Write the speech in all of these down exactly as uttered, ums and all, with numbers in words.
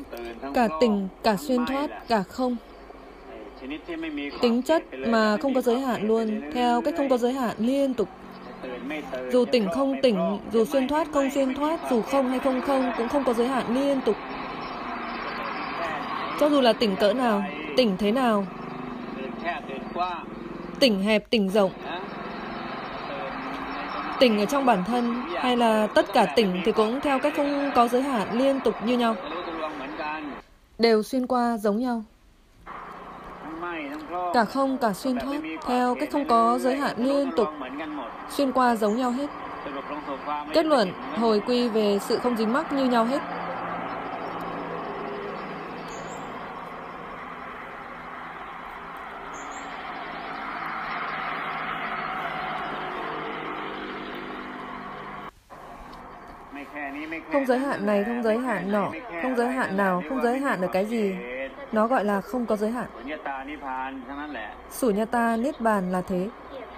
cả tỉnh, cả xuyên thoát, cả không. Tính chất mà không có giới hạn luôn, theo cách không có giới hạn liên tục. Dù tỉnh không tỉnh, dù xuyên thoát không xuyên thoát, dù không hay không không, cũng không có giới hạn liên tục. Cho dù là tỉnh cỡ nào, tỉnh thế nào, tỉnh hẹp, tỉnh rộng, tỉnh ở trong bản thân hay là tất cả tỉnh thì cũng theo cách không có giới hạn liên tục như nhau, đều xuyên qua giống nhau. Cả không, cả xuyên thoát, theo cách không có giới hạn liên tục, xuyên qua giống nhau hết. Kết luận hồi quy về sự không dính mắc như nhau hết. Không giới hạn này, không giới hạn nọ, không giới hạn nào, không giới hạn ở cái gì. Nó gọi là không có giới hạn. Sunyata Niết Bàn là thế.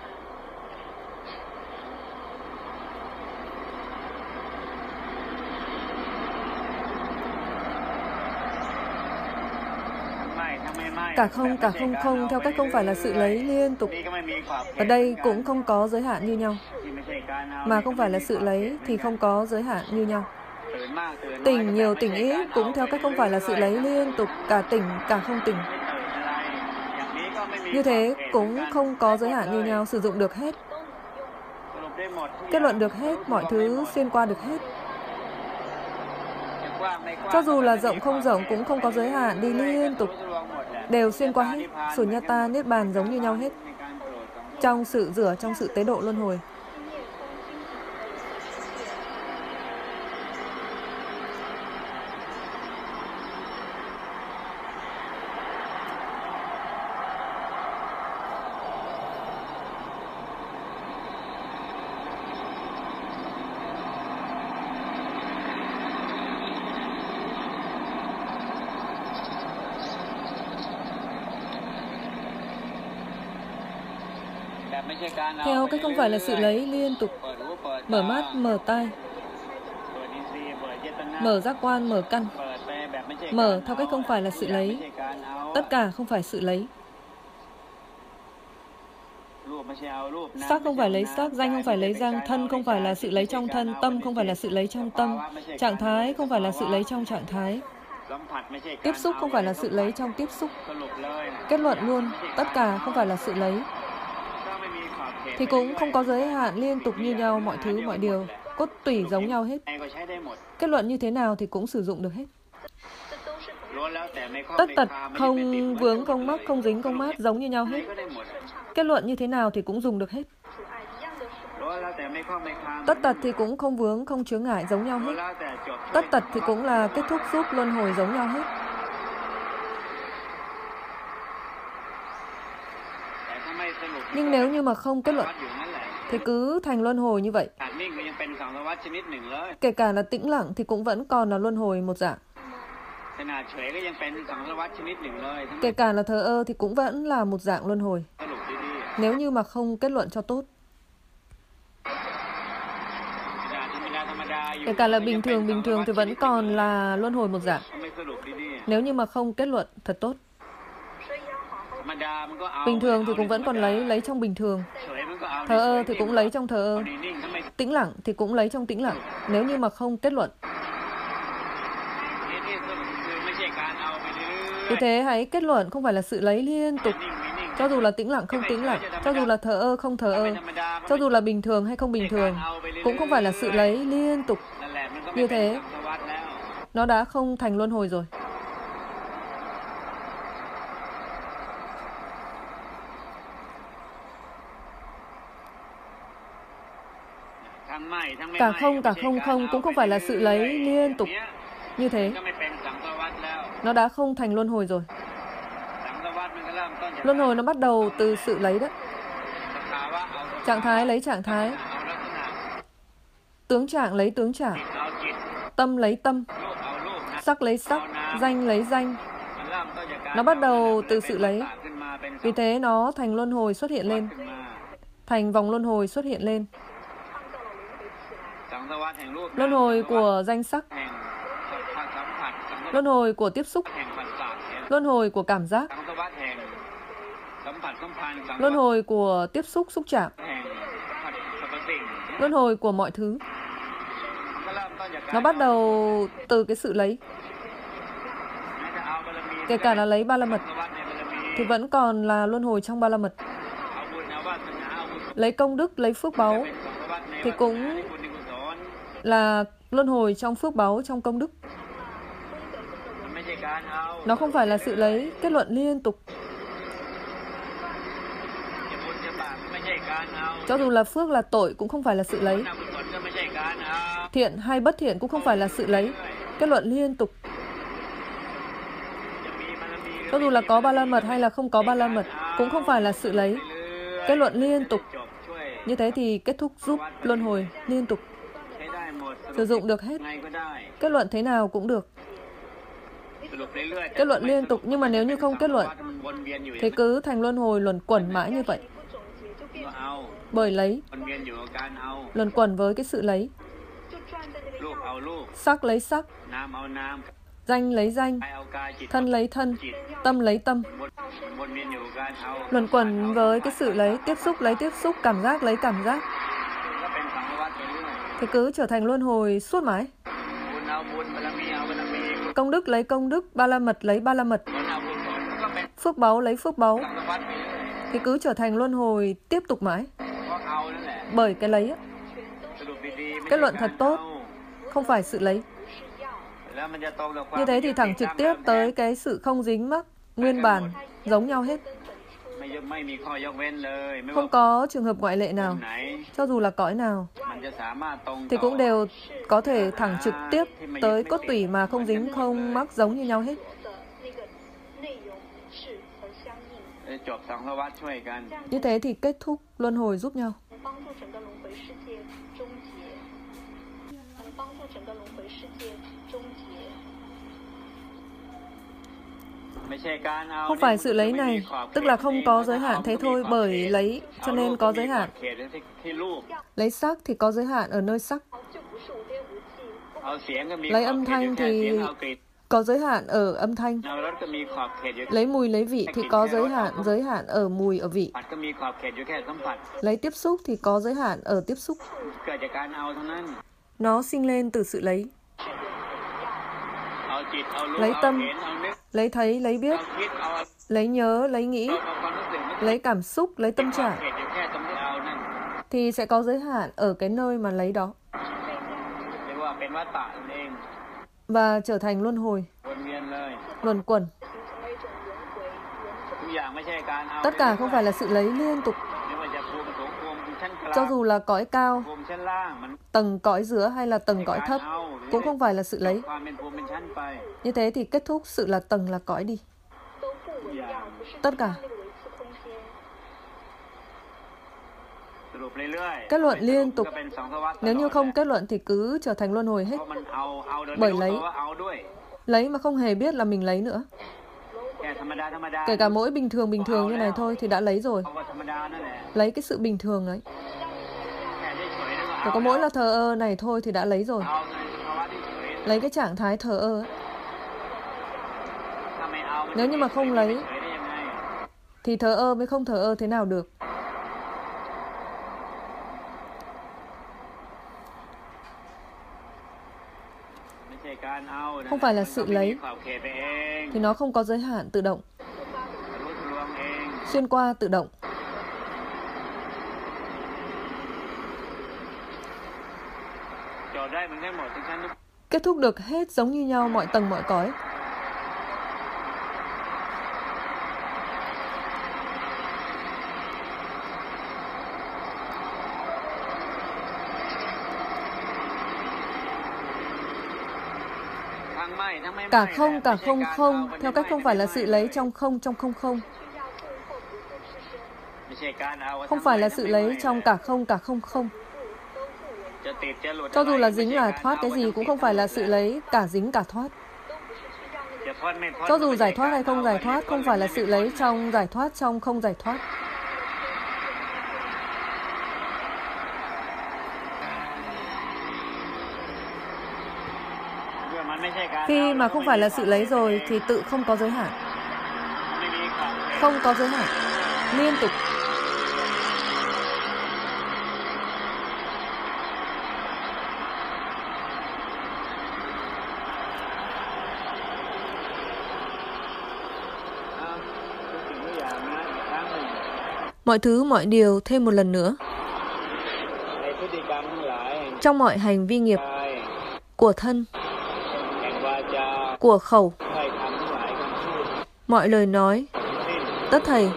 Cả không, cả không không, theo cách không phải là sự lấy liên tục. Ở đây cũng không có giới hạn như nhau. Mà không phải là sự lấy thì không có giới hạn như nhau. Tỉnh nhiều, tỉnh ít cũng theo cách không phải là sự lấy liên tục, cả tỉnh, cả không tỉnh. Như thế cũng không có giới hạn như nhau, sử dụng được hết. Kết luận được hết, mọi thứ xuyên qua được hết. Cho dù là rộng không rộng cũng không có giới hạn, đi liên tục, đều xuyên qua hết. Sunyata Niết Bàn giống như nhau hết. Trong sự rửa, trong sự tế độ luân hồi. Theo cách không phải là sự lấy liên tục. Mở mắt, mở tai, mở giác quan, mở căn. Mở theo cách không phải là sự lấy. Tất cả không phải sự lấy. Sắc không phải lấy sắc, danh không phải lấy danh, thân không phải là sự lấy trong thân, tâm không phải là sự lấy trong tâm, trạng thái không phải là sự lấy trong trạng thái, tiếp xúc không phải là sự lấy trong tiếp xúc. Kết luận luôn, tất cả không phải là sự lấy. Thì cũng không có giới hạn liên tục như nhau, mọi thứ, mọi điều, cốt tủy giống nhau hết. Kết luận như thế nào thì cũng sử dụng được hết. Tất tật, không vướng, không mắc, không dính, không mát, giống như nhau hết. Kết luận như thế nào thì cũng dùng được hết. Tất tật thì cũng không vướng, không chướng ngại, giống nhau hết. Tất tật thì cũng là kết thúc giúp luân hồi giống nhau hết. Nhưng nếu như mà không kết luận thì cứ thành luân hồi như vậy. Kể cả là tĩnh lặng thì cũng vẫn còn là luân hồi một dạng. Kể cả là thờ ơ thì cũng vẫn là một dạng luân hồi. Nếu như mà không kết luận cho tốt. Kể cả là bình thường, bình thường thì vẫn còn là luân hồi một dạng. Nếu như mà không kết luận thật tốt. Bình thường thì cũng vẫn còn lấy, lấy trong bình thường. Thờ ơ thì cũng lấy trong thờ ơ. Tĩnh lặng thì cũng lấy trong tĩnh lặng. Nếu như mà không kết luận. Vì thế hãy kết luận không phải là sự lấy liên tục. Cho dù là tĩnh lặng không tĩnh lặng, cho dù là thờ ơ không thờ ơ, cho dù là bình thường hay không bình thường, cũng không phải là sự lấy liên tục. Như thế, nó đã không thành luân hồi rồi. Cả không, cả không không cũng không phải là sự lấy liên tục. Như thế, nó đã không thành luân hồi rồi. Luân hồi nó bắt đầu từ sự lấy đó. Trạng thái lấy trạng thái, tướng trạng lấy tướng trạng, tâm lấy tâm, sắc lấy sắc, danh lấy danh. Nó bắt đầu từ sự lấy. Vì thế nó thành luân hồi xuất hiện lên, thành vòng luân hồi xuất hiện lên. Luân hồi của danh sắc, luân hồi của tiếp xúc, luân hồi của cảm giác, luân hồi của tiếp xúc xúc chạm, luân hồi của mọi thứ. Nó bắt đầu từ cái sự lấy. Kể cả là lấy ba la mật thì vẫn còn là luân hồi trong ba la mật. Lấy công đức, lấy phước báu thì cũng là luân hồi trong phước báu, trong công đức. Nó không phải là sự lấy, kết luận liên tục. Cho dù là phước là tội cũng không phải là sự lấy. Thiện hay bất thiện cũng không phải là sự lấy, kết luận liên tục. Cho dù là có ba la mật hay là không có ba la mật cũng không phải là sự lấy, kết luận liên tục. Như thế thì kết thúc giúp luân hồi liên tục. Sử dụng được hết. Kết luận thế nào cũng được. Kết luận liên tục, nhưng mà nếu như không kết luận thì cứ thành luân hồi luẩn quẩn mãi như vậy. Bởi lấy, luẩn quẩn với cái sự lấy. Sắc lấy sắc, danh lấy danh, thân lấy thân, tâm lấy tâm. Luẩn quẩn với cái sự lấy, tiếp xúc lấy tiếp xúc, cảm giác lấy cảm giác. Thì cứ trở thành luân hồi suốt mãi. Công đức lấy công đức, ba la mật lấy ba la mật, phước báu lấy phước báu. Thì cứ trở thành luân hồi tiếp tục mãi. Bởi cái lấy á. Kết luận thật tốt, không phải sự lấy. Như thế thì thẳng trực tiếp tới cái sự không dính mắc, nguyên bản, giống nhau hết. Không có trường hợp ngoại lệ nào. Cho dù là cõi nào thì cũng đều có thể thẳng trực tiếp tới cốt tủy mà không dính, không mắc, giống như nhau hết. Như thế thì kết thúc luân hồi giúp nhau. Không phải sự lấy này, tức là không có giới hạn thế thôi, bởi lấy cho nên có giới hạn. Lấy sắc thì có giới hạn ở nơi sắc. Lấy âm thanh thì có giới hạn ở âm thanh. Lấy mùi lấy vị thì có giới hạn, giới hạn ở mùi, ở vị. Lấy tiếp xúc thì có giới hạn ở tiếp xúc. Nó sinh lên từ sự lấy. Lấy tâm, lấy thấy, lấy biết, lấy nhớ, lấy nghĩ, lấy cảm xúc, lấy tâm trạng thì sẽ có giới hạn ở cái nơi mà lấy đó. Và trở thành luân hồi, luẩn quẩn. Tất cả không phải là sự lấy liên tục. Cho dù là cõi cao, tầng cõi giữa hay là tầng cõi thấp cũng không phải là sự lấy. Như thế thì kết thúc sự là tầng là cõi đi. Tất cả. Kết luận liên tục. Nếu như không kết luận thì cứ trở thành luân hồi hết. Bởi lấy. Lấy mà không hề biết là mình lấy nữa. Kể cả mỗi bình thường bình thường như này thôi thì đã lấy rồi. Lấy cái sự bình thường đấy. Chỉ có mỗi là thờ ơ này thôi thì đã lấy rồi. Lấy cái trạng thái thờ ơ ấy. Nếu như mà không lấy thì thờ ơ mới không thờ ơ thế nào được. Không phải là sự lấy thì nó không có giới hạn, tự động. Xuyên qua tự động. Kết thúc được hết giống như nhau mọi tầng mọi cõi. Cả không, cả không không, theo cách không phải là sự lấy trong không, trong không không. Không phải là sự lấy trong cả không, cả không không. Cho dù là dính là thoát cái gì cũng không phải là sự lấy cả dính cả thoát. Cho dù giải thoát hay không giải thoát, không phải là sự lấy trong giải thoát, trong không giải thoát. Khi Khi mà không phải là sự lấy rồi thì tự không có giới hạn. Không có giới hạn. Liên tục. Mọi thứ, mọi điều thêm một lần nữa. Trong mọi hành vi nghiệp của thân, của khẩu, mọi lời nói, tất thảy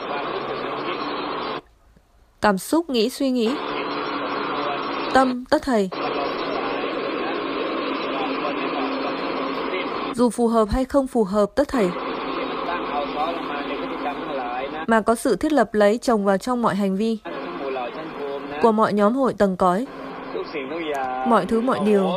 cảm xúc, nghĩ, suy nghĩ, tâm, tất thảy, dù phù hợp hay không phù hợp, tất thảy mà có sự thiết lập lấy chồng vào trong mọi hành vi của mọi nhóm hội tầng cõi, mọi thứ, mọi điều